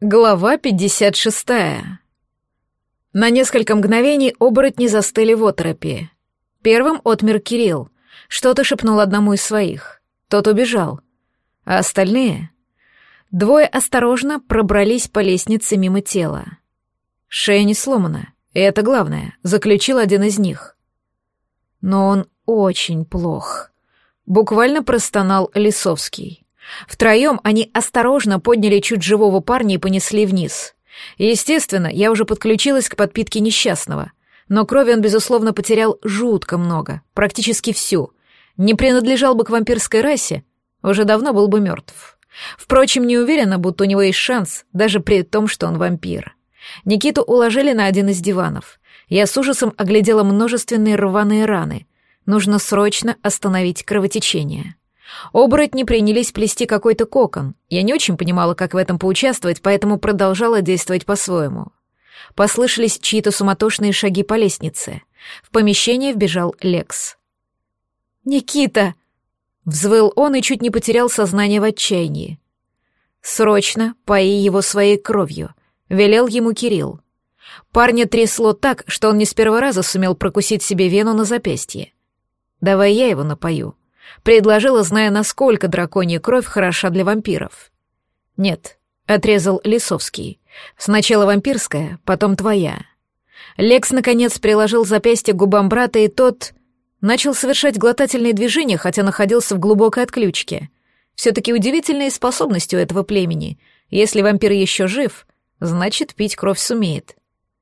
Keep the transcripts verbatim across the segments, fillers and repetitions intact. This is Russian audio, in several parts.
Глава пятьдесят шестая. На несколько мгновений оборотни застыли в оторопи. Первым отмер Кирилл. Что-то шепнул одному из своих. Тот убежал. А остальные? Двое осторожно пробрались по лестнице мимо тела. Шея не сломана, и это главное, заключил один из них. Но он очень плох. Буквально простонал Лисовский. Втроем они осторожно подняли чуть живого парня и понесли вниз. Естественно, я уже подключилась к подпитке несчастного, но крови он, безусловно, потерял жутко много, практически всю. Не принадлежал бы к вампирской расе, уже давно был бы мертв. Впрочем, не уверена, будто у него есть шанс, даже при том, что он вампир. Никиту уложили на один из диванов. Я с ужасом оглядела множественные рваные раны. Нужно срочно остановить кровотечение. Оборотни принялись плести какой-то кокон. Я не очень понимала, как в этом поучаствовать, поэтому продолжала действовать по-своему. Послышались чьи-то суматошные шаги по лестнице. В помещение вбежал Лекс. «Никита!» — взвыл он и чуть не потерял сознание в отчаянии. «Срочно пои его своей кровью», — велел ему Кирилл. Парня трясло так, что он не с первого раза сумел прокусить себе вену на запястье. «Давай я его напою», — предложила, зная, насколько драконья кровь хороша для вампиров. «Нет», — отрезал Лисовский. «Сначала вампирская, потом твоя». Лекс, наконец, приложил запястье к губам брата, и тот начал совершать глотательные движения, хотя находился в глубокой отключке. Все-таки удивительные способности у этого племени. Если вампир еще жив, значит, пить кровь сумеет.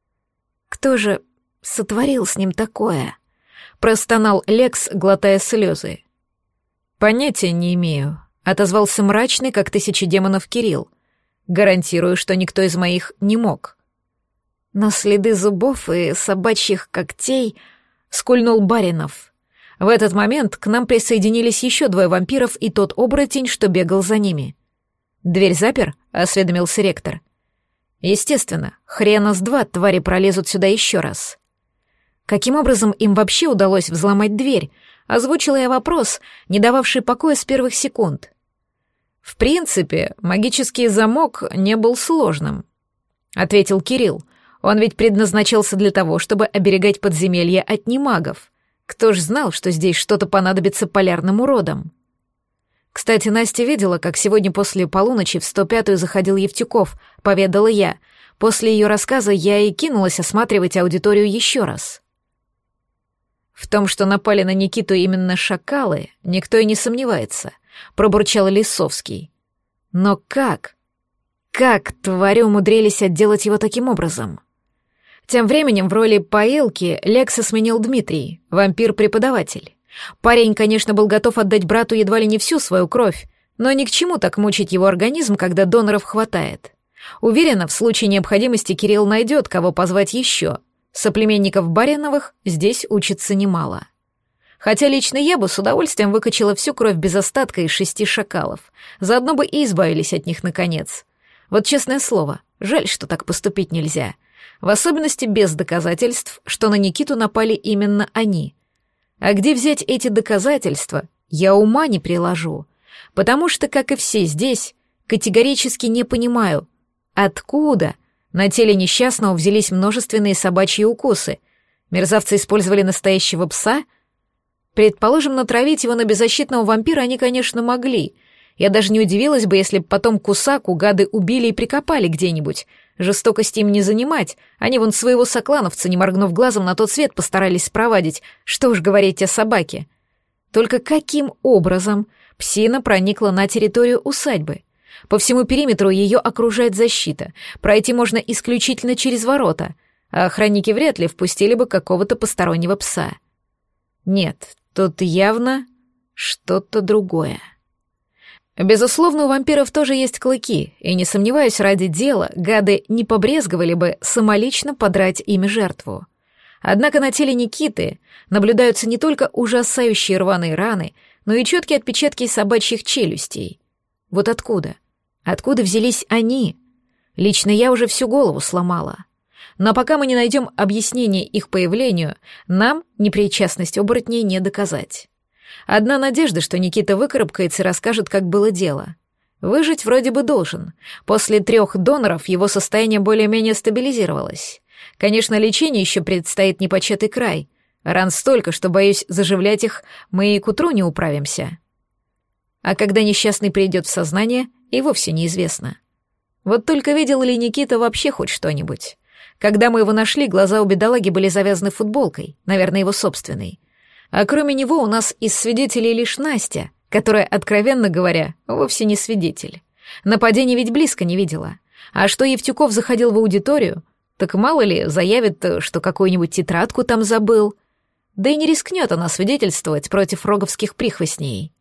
«Кто же сотворил с ним такое?» — простонал Лекс, глотая слезы. «Понятия не имею», — отозвался мрачный, как тысячи демонов, Кирилл. «Гарантирую, что никто из моих не мог». «На следы зубов и собачьих когтей», — скульнул Баринов. В этот момент к нам присоединились еще двое вампиров и тот оборотень, что бегал за ними. «Дверь запер?» — осведомился ректор. «Естественно, хрена с два твари пролезут сюда еще раз». Каким образом им вообще удалось взломать дверь? Озвучила я вопрос, не дававший покоя с первых секунд. «В принципе, магический замок не был сложным», — ответил Кирилл. «Он ведь предназначался для того, чтобы оберегать подземелья от немагов. Кто ж знал, что здесь что-то понадобится полярным уродам?» «Кстати, Настя видела, как сегодня после полуночи в сто пятую заходил Евтюков», — поведала я. После ее рассказа я и кинулась осматривать аудиторию еще раз. «В том, что напали на Никиту именно шакалы, никто и не сомневается», — пробурчал Лисовский. «Но как? Как твари умудрились отделать его таким образом?» Тем временем в роли поилки Лекса сменил Дмитрий, вампир-преподаватель. Парень, конечно, был готов отдать брату едва ли не всю свою кровь, но ни к чему так мучить его организм, когда доноров хватает. Уверена, в случае необходимости Кирилл найдет, кого позвать еще. Соплеменников Бариновых здесь учится немало. Хотя лично я бы с удовольствием выкачала всю кровь без остатка из шести шакалов. Заодно бы и избавились от них наконец. Вот честное слово, жаль, что так поступить нельзя. В особенности без доказательств, что на Никиту напали именно они. А где взять эти доказательства, я ума не приложу. Потому что, как и все здесь, категорически не понимаю, откуда на теле несчастного взялись множественные собачьи укусы. Мерзавцы использовали настоящего пса? Предположим, натравить его на беззащитного вампира они, конечно, могли. Я даже не удивилась бы, если бы потом Кусаку гады убили и прикопали где-нибудь. Жестокости им не занимать. Они вон своего соклановца, не моргнув глазом, на тот свет постарались спровадить. Что уж говорить о собаке. Только каким образом псина проникла на территорию усадьбы? По всему периметру ее окружает защита. Пройти можно исключительно через ворота, а охранники вряд ли впустили бы какого-то постороннего пса. Нет, тут явно что-то другое. Безусловно, у вампиров тоже есть клыки, и, не сомневаюсь, ради дела гады не побрезговали бы самолично подрать ими жертву. Однако на теле Никиты наблюдаются не только ужасающие рваные раны, но и четкие отпечатки собачьих челюстей. Вот откуда? Откуда взялись они? Лично я уже всю голову сломала. Но пока мы не найдем объяснение их появлению, нам непричастность оборотней не доказать. Одна надежда, что Никита выкарабкается и расскажет, как было дело. Выжить вроде бы должен. После трех доноров его состояние более-менее стабилизировалось. Конечно, лечение еще предстоит непочатый край. Ран столько, что, боюсь, заживлять их мы и к утру не управимся. А когда несчастный придет в сознание, и вовсе неизвестно. Вот только видел ли Никита вообще хоть что-нибудь? Когда мы его нашли, глаза у бедолаги были завязаны футболкой, наверное, его собственной. А кроме него у нас из свидетелей лишь Настя, которая, откровенно говоря, вовсе не свидетель. Нападения ведь близко не видела. А что Евтюков заходил в аудиторию, так мало ли заявит, что какую-нибудь тетрадку там забыл. Да и не рискнет она свидетельствовать против роговских прихвостней.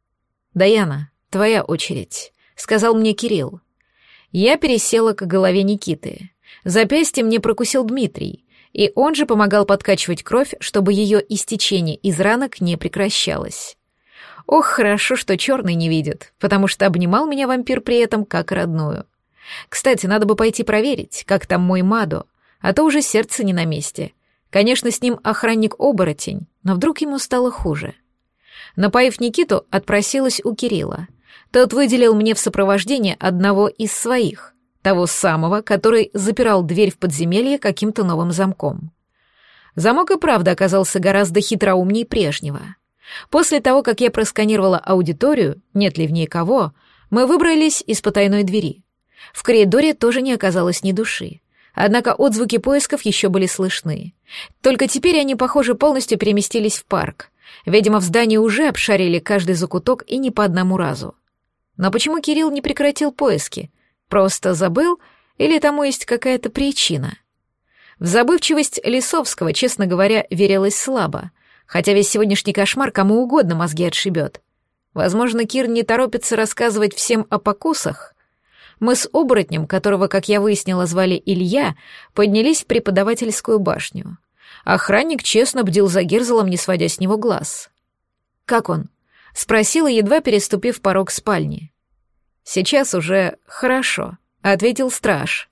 «Даяна, твоя очередь», — сказал мне Кирилл. Я пересела к голове Никиты. Запястье мне прокусил Дмитрий, и он же помогал подкачивать кровь, чтобы ее истечение из ранок не прекращалось. Ох, хорошо, что черный не видит, потому что обнимал меня вампир при этом как родную. Кстати, надо бы пойти проверить, как там мой Мадо, а то уже сердце не на месте. Конечно, с ним охранник-оборотень, но вдруг ему стало хуже. Напоив Никиту, отпросилась у Кирилла. Тот выделил мне в сопровождение одного из своих, того самого, который запирал дверь в подземелье каким-то новым замком. Замок и правда оказался гораздо хитроумнее прежнего. После того, как я просканировала аудиторию, нет ли в ней кого, мы выбрались из потайной двери. В коридоре тоже не оказалось ни души. Однако отзвуки поисков еще были слышны. Только теперь они, похоже, полностью переместились в парк. Видимо, в здании уже обшарили каждый закуток и не по одному разу. Но почему Кирилл не прекратил поиски? Просто забыл или тому есть какая-то причина? В забывчивость Лисовского, честно говоря, верилось слабо, хотя весь сегодняшний кошмар кому угодно мозги отшибет. Возможно, Кир не торопится рассказывать всем о покусах. Мы с оборотнем, которого, как я выяснила, звали Илья, поднялись в преподавательскую башню. Охранник честно бдил за Гирзелом, не сводя с него глаз. «Как он?» — спросила, едва переступив порог спальни. «Сейчас уже хорошо», — ответил страж.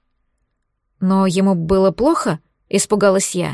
«Но ему было плохо?» — испугалась я.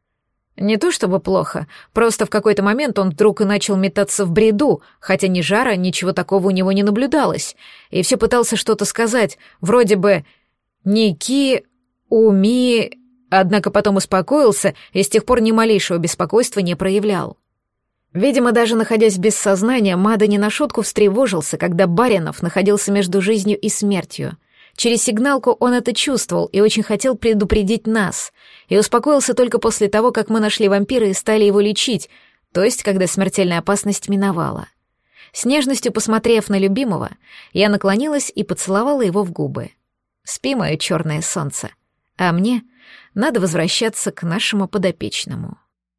Не то чтобы плохо, просто в какой-то момент он вдруг и начал метаться в бреду, хотя ни жара, ничего такого у него не наблюдалось, и все пытался что-то сказать, вроде бы «Ники, уми», однако потом успокоился и с тех пор ни малейшего беспокойства не проявлял. Видимо, даже находясь без сознания, Мада не на шутку встревожился, когда Баринов находился между жизнью и смертью. Через сигналку он это чувствовал и очень хотел предупредить нас, и успокоился только после того, как мы нашли вампира и стали его лечить, то есть когда смертельная опасность миновала. С нежностью посмотрев на любимого, я наклонилась и поцеловала его в губы. «Спи, мое черное солнце, а мне надо возвращаться к нашему подопечному».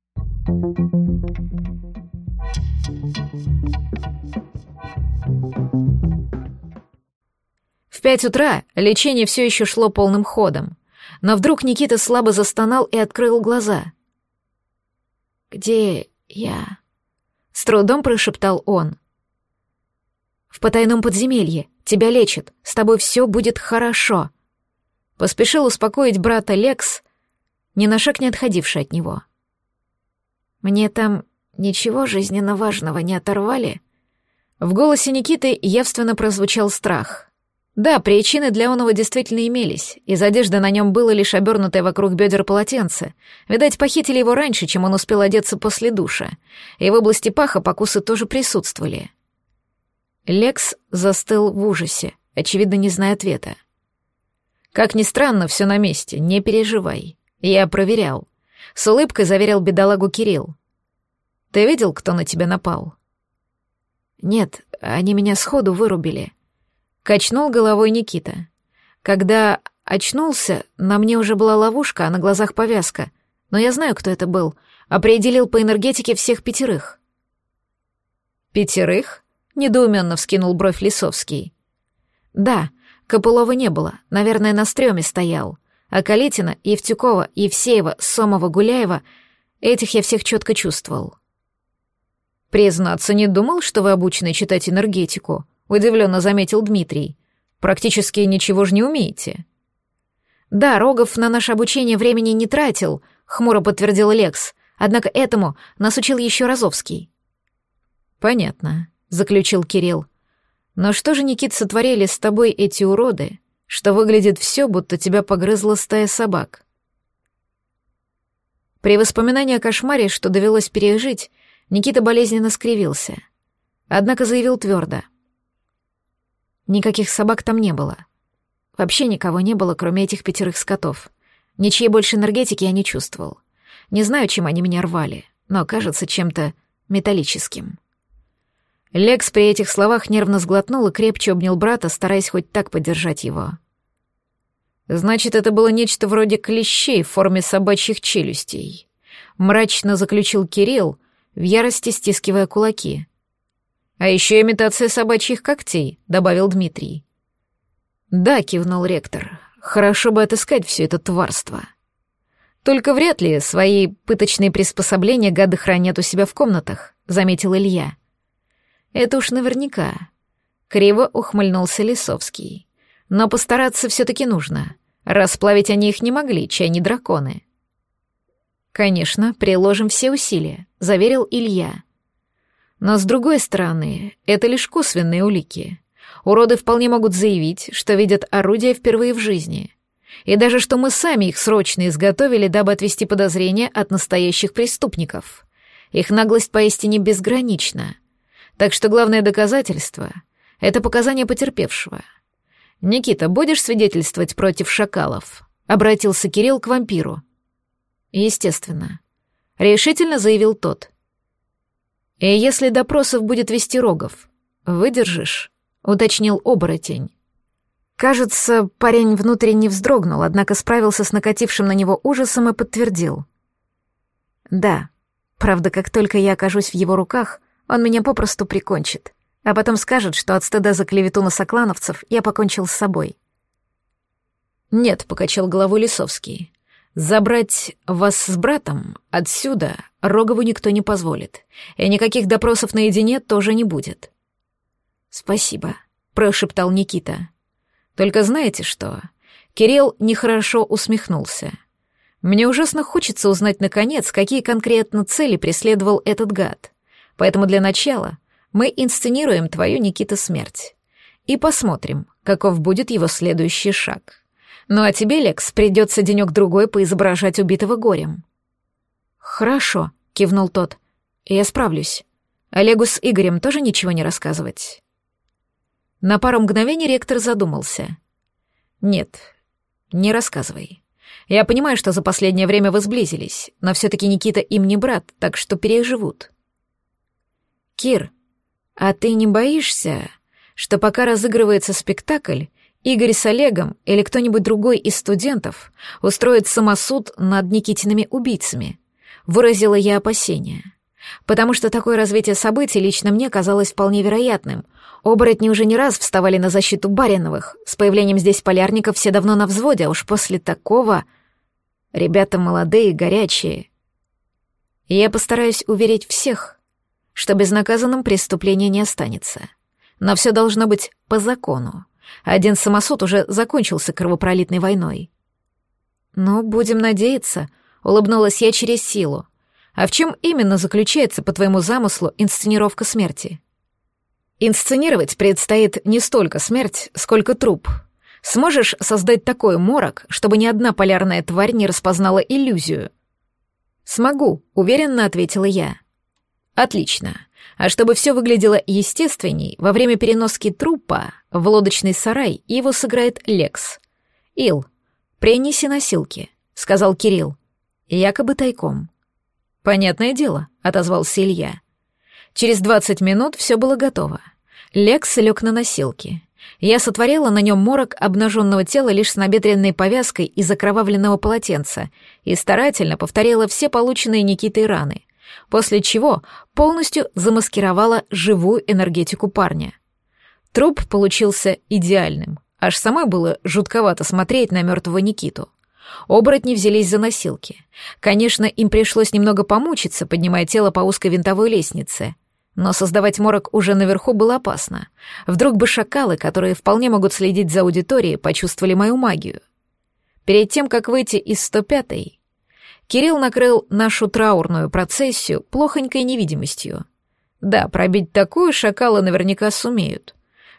В пять утра лечение все еще шло полным ходом, но вдруг Никита слабо застонал и открыл глаза. «Где я?» — с трудом прошептал он. «В потайном подземелье. Тебя лечат. С тобой все будет хорошо». Поспешил успокоить брата Лекс, ни на шаг не отходивший от него. «Мне там ничего жизненно важного не оторвали?» В голосе Никиты явственно прозвучал страх. Да, причины для оного действительно имелись. Из одежды на нем было лишь обернутое вокруг бедер полотенце. Видать, похитили его раньше, чем он успел одеться после душа. И в области паха покусы тоже присутствовали. Лекс застыл в ужасе, очевидно, не зная ответа. «Как ни странно, все на месте, не переживай. Я проверял». С улыбкой заверил бедолагу Кирилл. «Ты видел, кто на тебя напал?» «Нет, они меня сходу вырубили». Качнул головой Никита. Когда очнулся, на мне уже была ловушка, а на глазах повязка. Но я знаю, кто это был. Определил по энергетике всех пятерых. «Пятерых?» — недоуменно вскинул бровь Лисовский. «Да, Копылова не было, наверное, на стреме стоял. А Калитина, Евтюкова, Евсеева, Сомова, Гуляева — этих я всех четко чувствовал». «Признаться, не думал, что вы обучены читать энергетику», — удивленно заметил Дмитрий. «Практически ничего же не умеете». «Да, Рогов на наше обучение времени не тратил», — хмуро подтвердил Лекс. «Однако этому нас учил еще Розовский». «Понятно», — заключил Кирилл. Но что же, Никит, сотворили с тобой эти уроды, что выглядит все, будто тебя погрызла стая собак? При воспоминании о кошмаре, что довелось пережить, Никита болезненно скривился. Однако заявил твердо. Никаких собак там не было. Вообще никого не было, кроме этих пятерых скотов. Ничьей больше энергетики я не чувствовал. Не знаю, чем они меня рвали, но кажется чем-то металлическим. Лекс при этих словах нервно сглотнул и крепче обнял брата, стараясь хоть так поддержать его. «Значит, это было нечто вроде клещей в форме собачьих челюстей», — мрачно заключил Кирилл, в ярости стискивая кулаки. «А еще имитация собачьих когтей», — добавил Дмитрий. «Да», — кивнул ректор, — «хорошо бы отыскать все это тварство. Только вряд ли свои пыточные приспособления гады хранят у себя в комнатах», — заметил Илья. «Это уж наверняка», — криво ухмыльнулся Лисовский. «Но постараться все-таки нужно. Расплавить они их не могли, чай не драконы». «Конечно, приложим все усилия», — заверил Илья. «Но с другой стороны, это лишь косвенные улики. Уроды вполне могут заявить, что видят орудия впервые в жизни. И даже что мы сами их срочно изготовили, дабы отвести подозрения от настоящих преступников. Их наглость поистине безгранична. Так что главное доказательство — это показания потерпевшего. «Никита, будешь свидетельствовать против шакалов?» — обратился Кирилл к вампиру. «Естественно», — решительно заявил тот. «И если допросов будет вести Рогов, выдержишь?» — уточнил оборотень. Кажется, парень внутренне вздрогнул, однако справился с накатившим на него ужасом и подтвердил. «Да, правда, как только я окажусь в его руках, он меня попросту прикончит, а потом скажет, что от стыда за клевету на соклановцев я покончил с собой». «Нет», — покачал головой Лисовский, — «забрать вас с братом отсюда Рогову никто не позволит, и никаких допросов наедине тоже не будет». «Спасибо», — прошептал Никита. «Только знаете что?» Кирилл нехорошо усмехнулся. «Мне ужасно хочется узнать, наконец, какие конкретно цели преследовал этот гад. Поэтому для начала мы инсценируем твою, Никита, смерть. И посмотрим, каков будет его следующий шаг. Ну а тебе, Лекс, придется денек-другой поизображать убитого горем». «Хорошо», — кивнул тот. «Я справлюсь. Олегу с Игорем тоже ничего не рассказывать?» На пару мгновений ректор задумался. «Нет, не рассказывай. Я понимаю, что за последнее время вы сблизились, но все-таки Никита им не брат, так что переживут». «Кир, а ты не боишься, что пока разыгрывается спектакль, Игорь с Олегом или кто-нибудь другой из студентов устроит самосуд над Никитиными убийцами?» Выразила я опасения. Потому что такое развитие событий лично мне казалось вполне вероятным. Оборотни уже не раз вставали на защиту Бариновых. С появлением здесь полярников все давно на взводе, а уж после такого... Ребята молодые, горячие. И я постараюсь уверить всех, что безнаказанным преступление не останется. Но все должно быть по закону. Один самосуд уже закончился кровопролитной войной. «Ну, будем надеяться», — улыбнулась я через силу. «А в чем именно заключается, по твоему замыслу, инсценировка смерти?» «Инсценировать предстоит не столько смерть, сколько труп. Сможешь создать такой морок, чтобы ни одна полярная тварь не распознала иллюзию?» «Смогу», — уверенно ответила я. «Отлично. А чтобы все выглядело естественней, во время переноски трупа в лодочный сарай его сыграет Лекс. Ил, принеси носилки», — сказал Кирилл, якобы тайком. «Понятное дело», — отозвался Илья. Через двадцать минут все было готово. Лекс лег на носилки. Я сотворила на нем морок обнаженного тела лишь с набедренной повязкой из окровавленного полотенца и старательно повторила все полученные Никитой раны, после чего полностью замаскировала живую энергетику парня. Труп получился идеальным, аж самой было жутковато смотреть на мертвого Никиту. Оборотни взялись за носилки. Конечно, им пришлось немного помучиться, поднимая тело по узкой винтовой лестнице. Но создавать морок уже наверху было опасно. Вдруг бы шакалы, которые вполне могут следить за аудиторией, почувствовали мою магию. Перед тем, как выйти из сто пятой, Кирилл накрыл нашу траурную процессию плохонькой невидимостью. Да, пробить такую шакалы наверняка сумеют.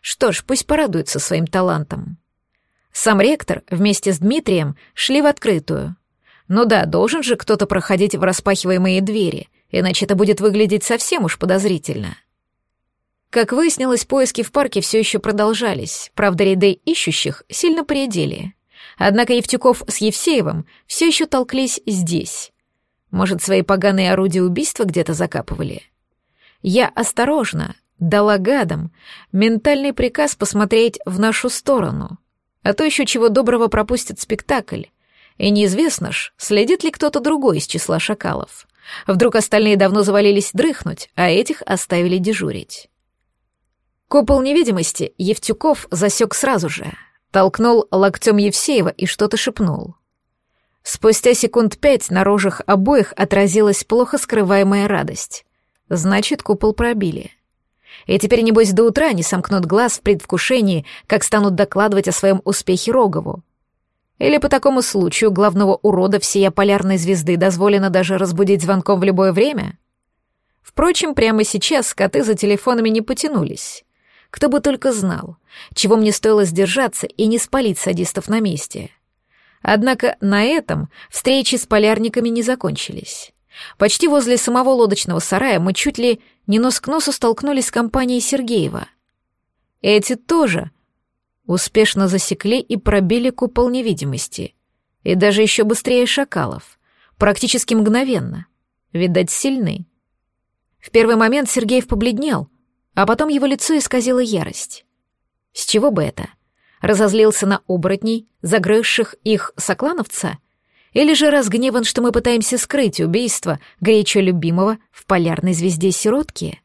Что ж, пусть порадуется своим талантом. Сам ректор вместе с Дмитрием шли в открытую. Ну да, должен же кто-то проходить в распахиваемые двери, иначе это будет выглядеть совсем уж подозрительно. Как выяснилось, поиски в парке все еще продолжались, правда, ряды ищущих сильно поредели. Однако Евтюков с Евсеевым все еще толклись здесь. Может, свои поганые орудия убийства где-то закапывали? Я осторожно дала гадам ментальный приказ посмотреть в нашу сторону, а то еще чего доброго пропустят спектакль. И неизвестно ж, следит ли кто-то другой из числа шакалов. Вдруг остальные давно завалились дрыхнуть, а этих оставили дежурить. Купол невидимости Евтюков засек сразу же, толкнул локтем Евсеева и что-то шепнул. Спустя секунд пять на рожах обоих отразилась плохо скрываемая радость. Значит, купол пробили. И теперь, небось, до утра не сомкнут глаз в предвкушении, как станут докладывать о своем успехе Рогову. Или по такому случаю главного урода всея полярной звезды дозволено даже разбудить звонком в любое время? Впрочем, прямо сейчас коты за телефонами не потянулись. Кто бы только знал, чего мне стоило сдержаться и не спалить садистов на месте. Однако на этом встречи с полярниками не закончились. Почти возле самого лодочного сарая мы чуть ли не нос к носу столкнулись с компанией Сергеева. Эти тоже успешно засекли и пробили купол невидимости. И даже еще быстрее шакалов. Практически мгновенно. Видать, сильны. В первый момент Сергеев побледнел, а потом его лицо исказило ярость. С чего бы это? Разозлился на оборотней, загрызших их соклановца? Или же разгневан, что мы пытаемся скрыть убийство горячо любимого в полярной звезде сиротки?